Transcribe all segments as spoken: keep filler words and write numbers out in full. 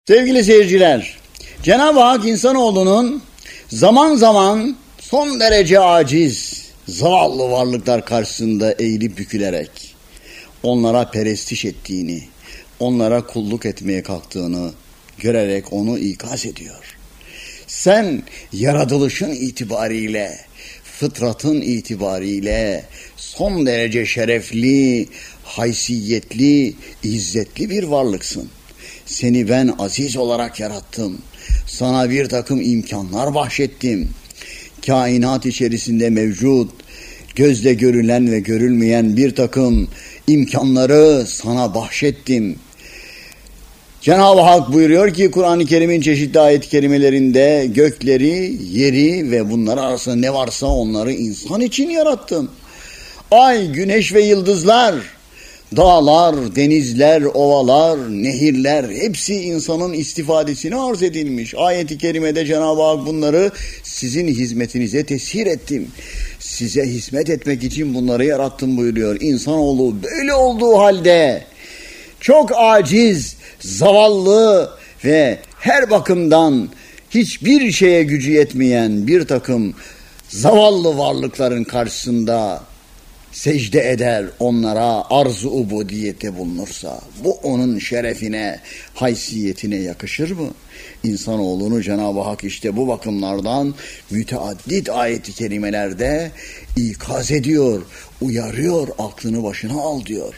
Sevgili seyirciler, Cenab-ı Hak insanoğlunun zaman zaman son derece aciz, zavallı varlıklar karşısında eğilip bükülerek onlara perestiş ettiğini, onlara kulluk etmeye kalktığını görerek onu ikaz ediyor. Sen yaratılışın itibariyle, fıtratın itibariyle son derece şerefli, haysiyetli, izzetli bir varlıksın. Seni ben aziz olarak yarattım. Sana bir takım imkanlar bahşettim. Kainat içerisinde mevcut, gözle görülen ve görülmeyen bir takım imkanları sana bahşettim. Cenab-ı Hak buyuruyor ki Kur'an-ı Kerim'in çeşitli ayet-i kerimelerinde gökleri, yeri ve bunlar arasında ne varsa onları insan için yarattım. Ay, güneş ve yıldızlar, dağlar, denizler, ovalar, nehirler hepsi insanın istifadesine arz edilmiş. Ayet-i kerimede Cenab-ı Hak bunları sizin hizmetinize tesir ettim. Size hizmet etmek için bunları yarattım buyuruyor. İnsanoğlu böyle olduğu halde çok aciz, zavallı ve her bakımdan hiçbir şeye gücü yetmeyen bir takım zavallı varlıkların karşısında secde eder, onlara arz-ı ubudiyete bulunursa bu onun şerefine, haysiyetine yakışır mı? İnsanoğlunu Cenab-ı Hak işte bu bakımlardan müteaddit ayet-i kerimelerde ikaz ediyor, uyarıyor, aklını başına al diyor.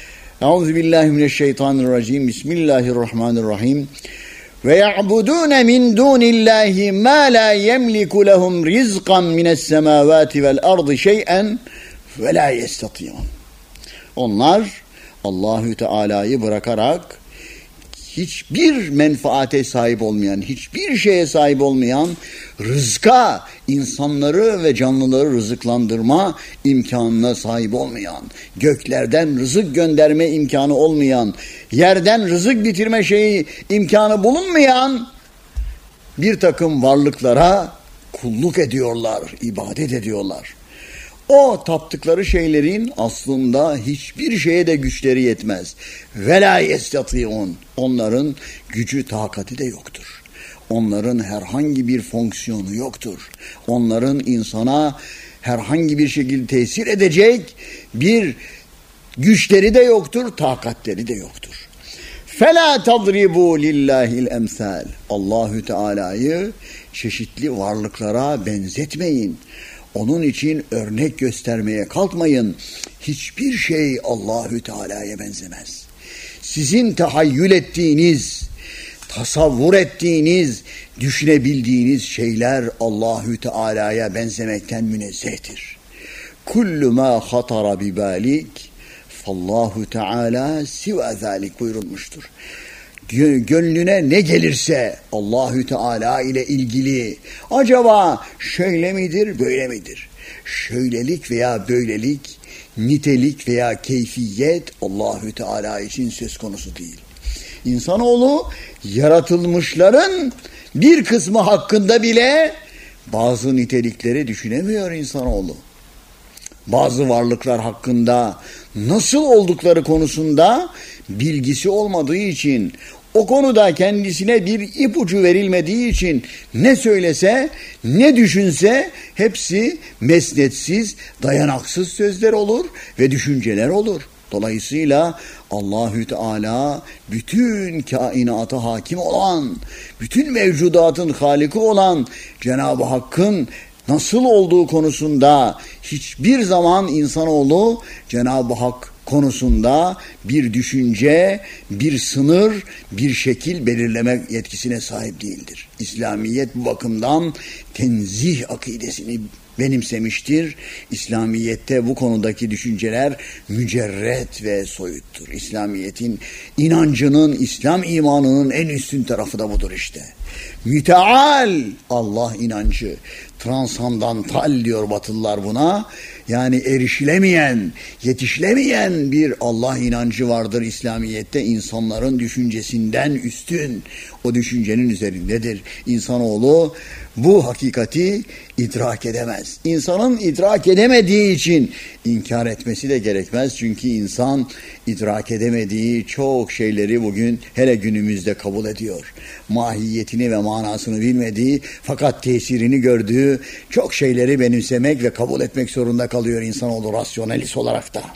Euzubillahimineşşeytanirracim. Bismillahirrahmanirrahim. Ve ya'budun min dunillahi ma la yemliku lehum rizqan mines semavati vel ardı şey'en ve la yestati'un. Onlar Allahü Teala'yı bırakarak hiçbir menfaate sahip olmayan, hiçbir şeye sahip olmayan, rızka, insanları ve canlıları rızıklandırma imkanına sahip olmayan, göklerden rızık gönderme imkanı olmayan, yerden rızık bitirme şeyi imkanı bulunmayan bir takım varlıklara kulluk ediyorlar, ibadet ediyorlar. O taptıkları şeylerin aslında hiçbir şeye de güçleri yetmez. Ve la yestati'un. Onların gücü, takati de yoktur. Onların herhangi bir fonksiyonu yoktur. Onların insana herhangi bir şekilde tesir edecek bir güçleri de yoktur, takatleri de yoktur. فَلَا تَضْرِبُوا لِلّٰهِ الْاَمْثَالِ. Allahü Teala'yı çeşitli varlıklara benzetmeyin. Onun için örnek göstermeye kalkmayın. Hiçbir şey Allahü Teala'ya benzemez. Sizin tahayyül ettiğiniz, tasavvur ettiğiniz, düşünebildiğiniz şeyler Allahü Teala'ya benzemekten münezzehtir. Kullu ma hatara bi balik fallahu Teala siva zalik buyurulmuştur. Gönlüne ne gelirse Allahü Teala ile ilgili acaba şöyle midir, böyle midir? Şöylelik veya böylelik, nitelik veya keyfiyet Allahü Teala için söz konusu değil. İnsanoğlu yaratılmışların bir kısmı hakkında bile bazı nitelikleri düşünemiyor insanoğlu. Bazı varlıklar hakkında nasıl oldukları konusunda bilgisi olmadığı için, o konuda kendisine bir ipucu verilmediği için ne söylese, ne düşünse hepsi mesnetsiz, dayanaksız sözler olur ve düşünceler olur. Dolayısıyla Allahü Teala bütün kainata hakim olan, bütün mevcudatın haliki olan Cenab-ı Hakk'ın nasıl olduğu konusunda hiçbir zaman insanoğlu Cenab-ı Hak konusunda bir düşünce, bir sınır, bir şekil belirleme yetkisine sahip değildir. İslamiyet bu bakımdan tenzih akidesini benimsemiştir. İslamiyette bu konudaki düşünceler mücerret ve soyuttur. İslamiyet'in inancının, İslam imanının en üstün tarafı da budur işte. Müteal Allah inancı, Transandantal diyor Batılılar buna. Yani erişilemeyen, yetişilemeyen bir Allah inancı vardır İslamiyet'te. İnsanların düşüncesinden üstün. O düşüncenin üzerindedir. İnsanoğlu bu hakikati idrak edemez. İnsanın idrak edemediği için inkar etmesi de gerekmez. Çünkü insan idrak edemediği çok şeyleri bugün hele günümüzde kabul ediyor. Mahiyetini ve manasını bilmediği fakat tesirini gördüğü çok şeyleri benimsemek ve kabul etmek zorunda kalıyor insanoğlu rasyonelist olarak da.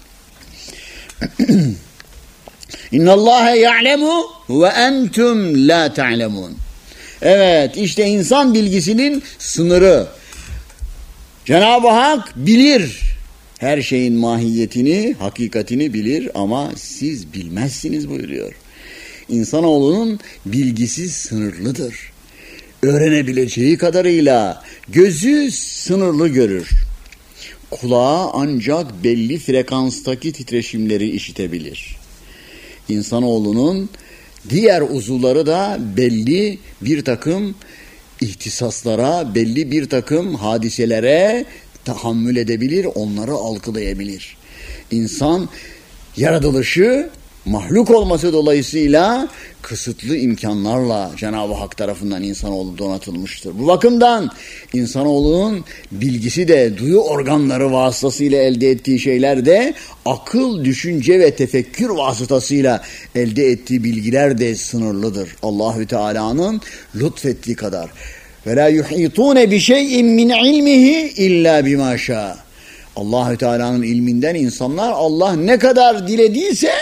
İnnallâhe ya'lemu ve entum la ta'lemun. Evet, işte insan bilgisinin sınırı. Cenab-ı Hak bilir. Her şeyin mahiyetini, hakikatini bilir ama siz bilmezsiniz buyuruyor. İnsanoğlunun bilgisi sınırlıdır. Öğrenebileceği kadarıyla gözü sınırlı görür. Kulağı ancak belli frekanstaki titreşimleri işitebilir. İnsanoğlunun diğer uzuvları da belli bir takım ihtisaslara, belli bir takım hadiselere tahammül edebilir, onları algılayabilir. İnsan yaratılışı, mahluk olması dolayısıyla kısıtlı imkanlarla Cenab-ı Hak tarafından insanoğlu donatılmıştır. Bu bakımdan insanoğlunun bilgisi de duyu organları vasıtasıyla elde ettiği şeyler de akıl, düşünce ve tefekkür vasıtasıyla elde ettiği bilgiler de sınırlıdır. Allahü Teala'nın lütfettiği kadar. Ve la yuhitun bi şey'in min ilmihi illa bima şa. Allahü Teala'nın ilminden insanlar Allah ne kadar dilediyse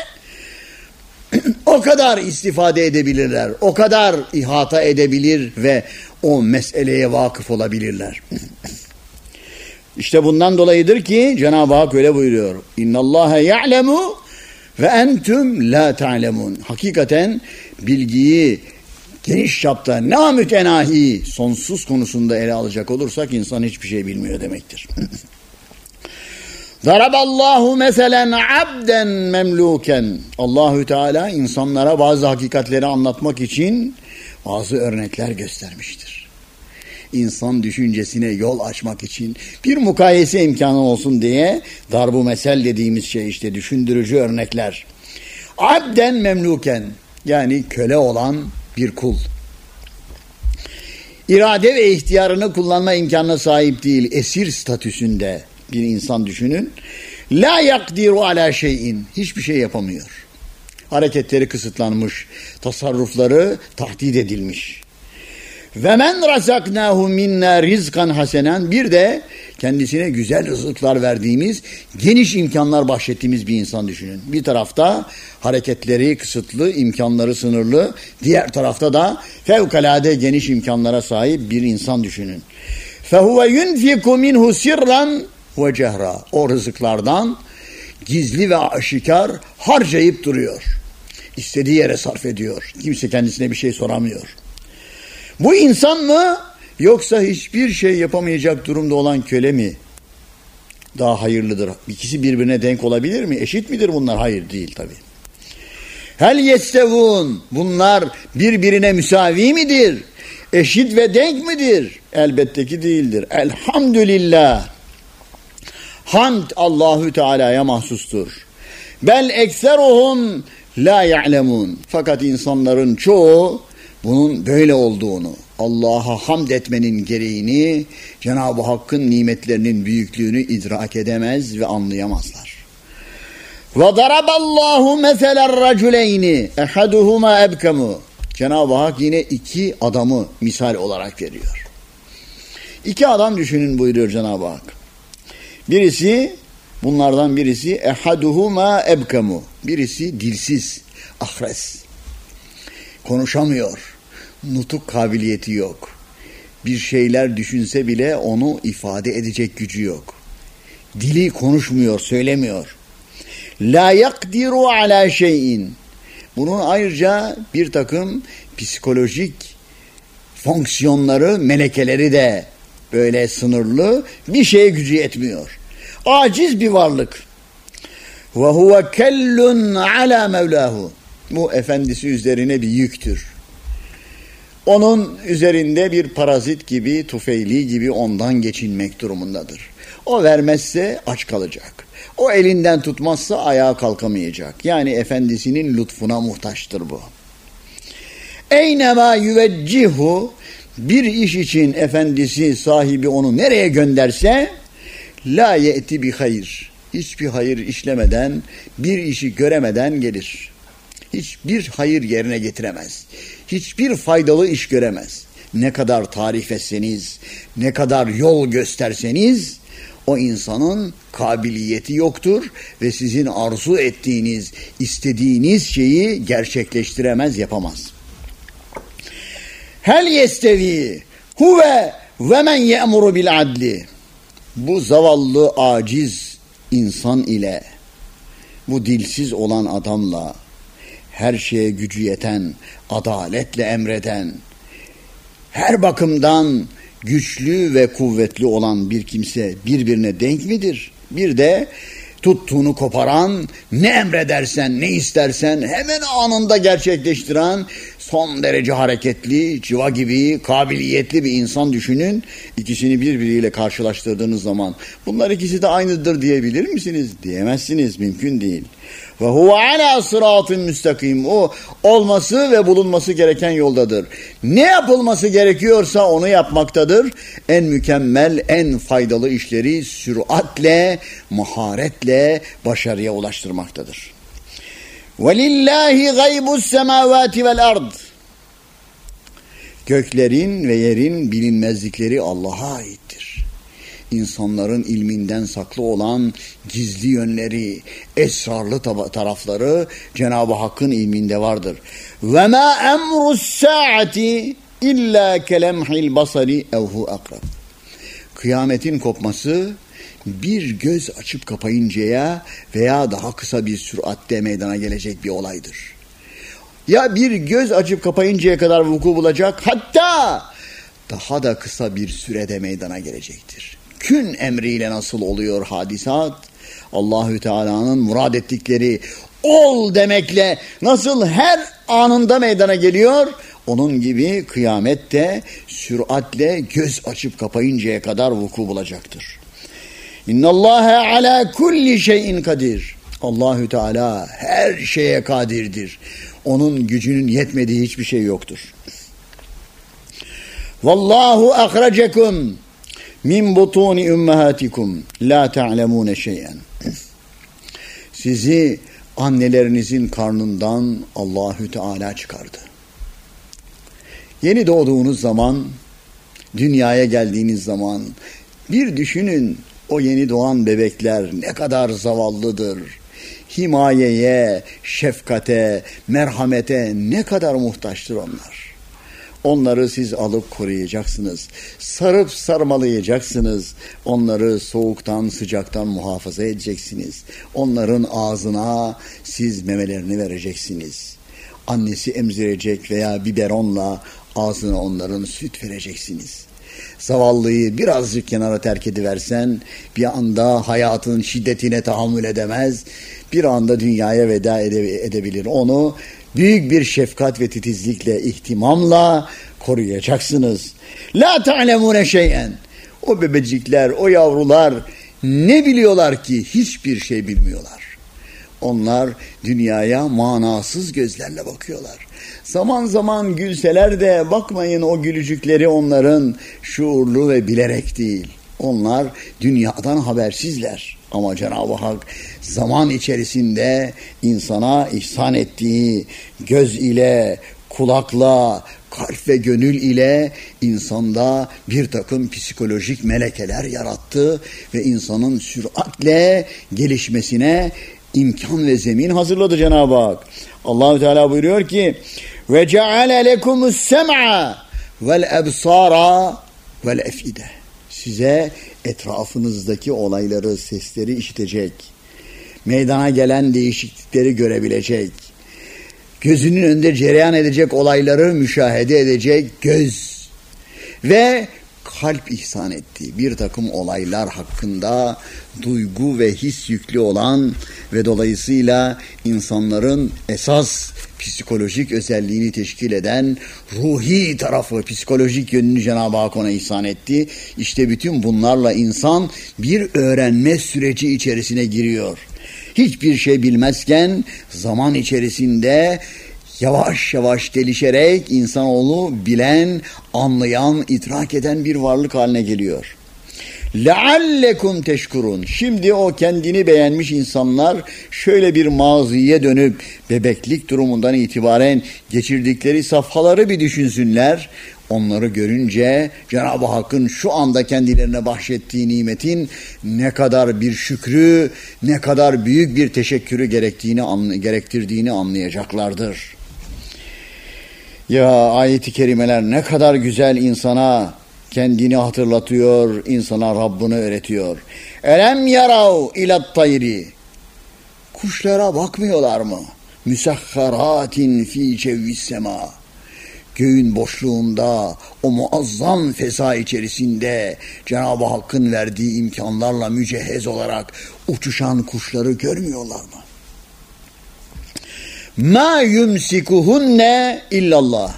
o kadar istifade edebilirler. O kadar ihata edebilir ve o meseleye vakıf olabilirler. İşte bundan dolayıdır ki Cenab-ı Hak öyle buyuruyor. İnnallâhe ya'lemu ve entüm la ta'lemun. Hakikaten bilgiyi geniş çapta namütenahi sonsuz konusunda ele alacak olursak insan hiçbir şey bilmiyor demektir. Daraballahu meselen abden memluken. Allahü Teala insanlara bazı hakikatleri anlatmak için bazı örnekler göstermiştir. İnsan düşüncesine yol açmak için bir mukayese imkanı olsun diye darbu mesel dediğimiz şey işte düşündürücü örnekler. Abden memluken yani köle olan bir kul. İrade ve ihtiyarını kullanma imkanına sahip değil, esir statüsünde bir insan düşünün. La yakdiru ala şeyin. Hiçbir şey yapamıyor. Hareketleri kısıtlanmış. Tasarrufları tahdid edilmiş. Ve men razaknahu minna rizkan hasenen. Bir de kendisine güzel rızıklar verdiğimiz, geniş imkanlar bahşettiğimiz bir insan düşünün. Bir tarafta hareketleri kısıtlı, imkanları sınırlı. Diğer tarafta da fevkalade geniş imkanlara sahip bir insan düşünün. فَهُوَ يُنْفِكُ مِنْهُ سِرًّا ve cehra. O rızıklardan gizli ve aşikar harcayıp duruyor. İstediği yere sarf ediyor. Kimse kendisine bir şey soramıyor. Bu insan mı yoksa hiçbir şey yapamayacak durumda olan köle mi daha hayırlıdır? İkisi birbirine denk olabilir mi? Eşit midir bunlar? Hayır değil tabii. Hel yestevun. Bunlar birbirine müsavi midir? Eşit ve denk midir? Elbette ki değildir. Elhamdülillah. Hamd Allahü Teala'ya mahsustur. Bel ekseruhum la ya'lemun. Fakat insanların çoğu bunun böyle olduğunu, Allah'a hamd etmenin gereğini, Cenab-ı Hakk'ın nimetlerinin büyüklüğünü idrak edemez ve anlayamazlar. Ve daraballahu meselen raculeyni ehaduhuma ebkemu. Cenab-ı Hak yine iki adamı misal olarak veriyor. İki adam düşünün buyuruyor Cenab-ı Hak. Birisi, bunlardan birisi ehaduhuma ebkemu. Birisi dilsiz, ahres. Konuşamıyor. Nutuk kabiliyeti yok. Bir şeyler düşünse bile onu ifade edecek gücü yok. Dili konuşmuyor, söylemiyor. La yakdiru ala şeyin. Bunun ayrıca bir takım psikolojik fonksiyonları, melekeleri de böyle sınırlı, bir şeye gücü yetmiyor. Aciz bir varlık. Ve huve kellun ala mevlahu. Bu efendisi üzerine bir yüktür. onun üzerinde bir parazit gibi, tufeyli gibi ondan geçinmek durumundadır. O vermezse aç kalacak. O elinden tutmazsa ayağa kalkamayacak. Yani efendisinin lütfuna muhtaçtır bu. Eynema yüveccihu, bir iş için efendisi, sahibi onu nereye gönderse la ye'ti bi hayır. Hiçbir hayır işlemeden, bir işi göremeden gelir. Hiçbir hayır yerine getiremez. Hiçbir faydalı iş göremez. Ne kadar tarif etseniz, ne kadar yol gösterseniz o insanın kabiliyeti yoktur ve sizin arzu ettiğiniz, istediğiniz şeyi gerçekleştiremez, yapamaz. Hel yestevi huve ve men ye'muru bil adli. Bu zavallı, aciz insan ile, bu dilsiz olan adamla, her şeye gücü yeten, adaletle emreden, her bakımdan güçlü ve kuvvetli olan bir kimse birbirine denk midir? Bir de tuttuğunu koparan, ne emredersen, ne istersen hemen anında gerçekleştiren, son derece hareketli, civa gibi, kabiliyetli bir insan düşünün. İkisini birbiriyle karşılaştırdığınız zaman bunlar ikisi de aynıdır diyebilir misiniz? Diyemezsiniz, mümkün değil. Ve huve ala sıratın müstakim. O olması ve bulunması gereken yoldadır. Ne yapılması gerekiyorsa onu yapmaktadır. En mükemmel, en faydalı işleri süratle, maharetle başarıya ulaştırmaktadır. وَلِلَّهِ غَيْبُ السَّمَاوَاتِ وَالْأَرْضِ. Göklerin ve yerin bilinmezlikleri Allah'a aittir. İnsanların ilminden saklı olan gizli yönleri, esrarlı tarafları Cenab-ı Hakk'ın ilminde vardır. وَمَا أَمْرُ السَّاعَةِ إِلَّا كَلَمْحِ الْبَصَرِ اَوْهُ اَقْرَبِ. Kıyametin kopması bir göz açıp kapayıncaya veya daha kısa bir süratte meydana gelecek bir olaydır. Ya bir göz açıp kapayıncaya kadar vuku bulacak, hatta daha da kısa bir sürede meydana gelecektir. Kün emriyle nasıl oluyor hadisat? Allahü Teala'nın murad ettikleri ol demekle nasıl her anında meydana geliyor? Onun gibi kıyamette süratle göz açıp kapayıncaya kadar vuku bulacaktır. İnnallâhe alâ kulli şeyin kadir. Allahü Teala her şeye kadirdir. Onun gücünün yetmediği hiçbir şey yoktur. Vallahu ahrecekum min butuni ummahatikum la ta'lemune şey'en. Sizi annelerinizin karnından Allahü Teala çıkardı. Yeni doğduğunuz zaman, dünyaya geldiğiniz zaman bir düşünün, o yeni doğan bebekler ne kadar zavallıdır. Himayeye, şefkate, merhamete ne kadar muhtaçtır onlar. Onları siz alıp koruyacaksınız. Sarıp sarmalayacaksınız. Onları soğuktan, sıcaktan muhafaza edeceksiniz. Onların ağzına siz memelerini vereceksiniz. Annesi emzirecek veya biberonla ağzına onların süt vereceksiniz. Zavallıyı birazcık kenara terk ediversen bir anda hayatın şiddetine tahammül edemez. Bir anda dünyaya veda ede- edebilir. Onu büyük bir şefkat ve titizlikle, ihtimamla koruyacaksınız. La ta'lemune şey'en. O bebecikler, o yavrular ne biliyorlar ki? Hiçbir şey bilmiyorlar. Onlar dünyaya manasız gözlerle bakıyorlar. Zaman zaman gülseler de bakmayın, o gülücükleri onların şuurlu ve bilerek değil. Onlar dünyadan habersizler. Ama Cenab-ı Hak zaman içerisinde insana ihsan ettiği göz ile, kulakla, kalp ve gönül ile insanda bir takım psikolojik melekeler yarattı ve insanın süratle gelişmesine imkan ve zemin hazırladı Cenab-ı Hak. Allah-u Teala buyuruyor ki: ve ceale lekumus sem'a vel ebsara vel efide. Size etrafınızdaki olayları, sesleri işitecek, meydana gelen değişiklikleri görebilecek, gözünün önünde cereyan edecek olayları müşahede edecek göz ve halp ihsan etti. Bir takım olaylar hakkında duygu ve his yüklü olan ve dolayısıyla insanların esas psikolojik özelliğini teşkil eden ruhi tarafı, psikolojik yönünü Cenab-ı Hak ona ihsan etti. İşte bütün bunlarla insan bir öğrenme süreci içerisine giriyor. Hiçbir şey bilmezken zaman içerisinde yavaş yavaş gelişerek insanoğlu bilen, anlayan, idrak eden bir varlık haline geliyor. لَعَلَّكُمْ teşkurun. Şimdi o kendini beğenmiş insanlar şöyle bir maziye dönüp bebeklik durumundan itibaren geçirdikleri safhaları bir düşünsünler. Onları görünce Cenab-ı Hakk'ın şu anda kendilerine bahşettiği nimetin ne kadar bir şükrü, ne kadar büyük bir teşekkürü gerektiğini, gerektirdiğini anlayacaklardır. Ya ayet-i kerimeler ne kadar güzel insana kendini hatırlatıyor, insana Rabbini öğretiyor. Elem yarav ilat tayri. Kuşlara bakmıyorlar mı? Müsahharatin fi cevvis sema. Göğün boşluğunda, o muazzam feza içerisinde Cenab-ı Hakk'ın verdiği imkanlarla mücehhez olarak uçuşan kuşları görmüyorlar mı? Ma yumsikuhunne illallah.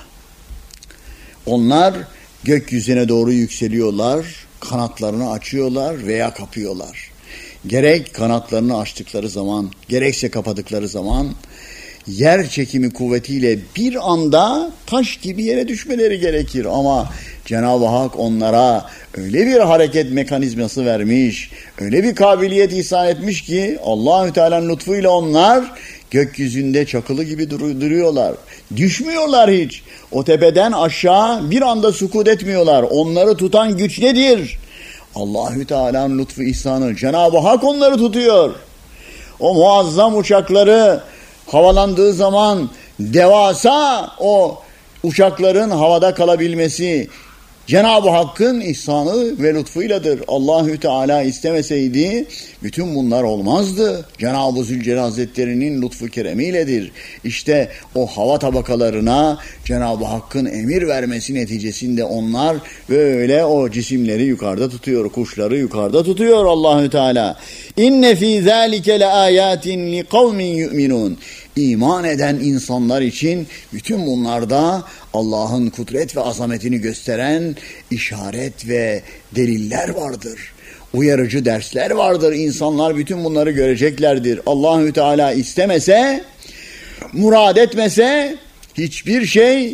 Onlar gökyüzüne doğru yükseliyorlar, kanatlarını açıyorlar veya kapıyorlar. Gerek kanatlarını açtıkları zaman, gerekse kapadıkları zaman yer çekimi kuvvetiyle bir anda taş gibi yere düşmeleri gerekir. Ama Cenab-ı Hak onlara öyle bir hareket mekanizması vermiş, öyle bir kabiliyet ihsan etmiş ki Allah-u Teala'nın lütfuyla onlar gökyüzünde çakılı gibi dur- duruyorlar. Düşmüyorlar hiç. O tepeden aşağı bir anda sukut etmiyorlar. Onları tutan güç nedir? Allah-u Teala'nın lütfu ihsanı. Cenab-ı Hak onları tutuyor. O muazzam uçakları havalandığı zaman devasa o uçakların havada kalabilmesi Cenab-ı Hakk'ın ihsanı ve lütfuyladır. Allahü Teala istemeseydi bütün bunlar olmazdı. Cenab-ı Zülcelal Hazretleri'nin lütfu keremiyledir. İşte o hava tabakalarına Cenab-ı Hakk'ın emir vermesi neticesinde onlar böyle o cisimleri yukarıda tutuyor, kuşları yukarıda tutuyor Allahü Teala. İnne fî zâlike le âyâtin li kavmin yu'minûn. İman eden insanlar için bütün bunlarda Allah'ın kudret ve azametini gösteren işaret ve deliller vardır. Uyarıcı dersler vardır. İnsanlar bütün bunları göreceklerdir. Allahü Teala istemese, murad etmese hiçbir şey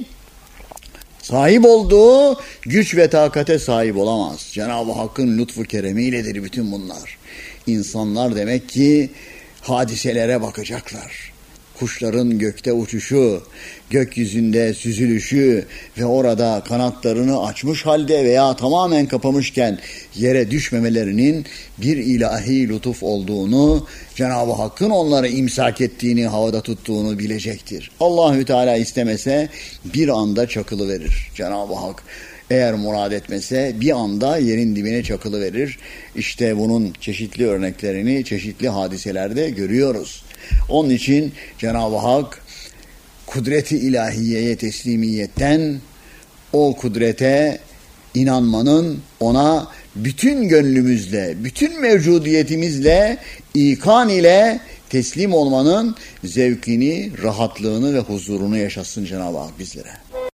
sahip olduğu güç ve takate sahip olamaz. Cenab-ı Hakk'ın lütfu keremiyledir bütün bunlar. İnsanlar demek ki hadiselere bakacaklar. Kuşların gökte uçuşu, gökyüzünde süzülüşü ve orada kanatlarını açmış halde veya tamamen kapamışken yere düşmemelerinin bir ilahi lütuf olduğunu, Cenab-ı Hakk'ın onları imsak ettiğini, havada tuttuğunu bilecektir. Allahü Teala istemese bir anda çakılıverir Cenab-ı Hak. Eğer murad etmese bir anda yerin dibine çakılıverir. İşte bunun çeşitli örneklerini çeşitli hadiselerde görüyoruz. Onun için Cenab-ı Hak kudreti ilahiyeye teslimiyetten o kudrete inanmanın, ona bütün gönlümüzle, bütün mevcudiyetimizle, ikan ile teslim olmanın zevkini, rahatlığını ve huzurunu yaşatsın Cenab-ı Hak bizlere.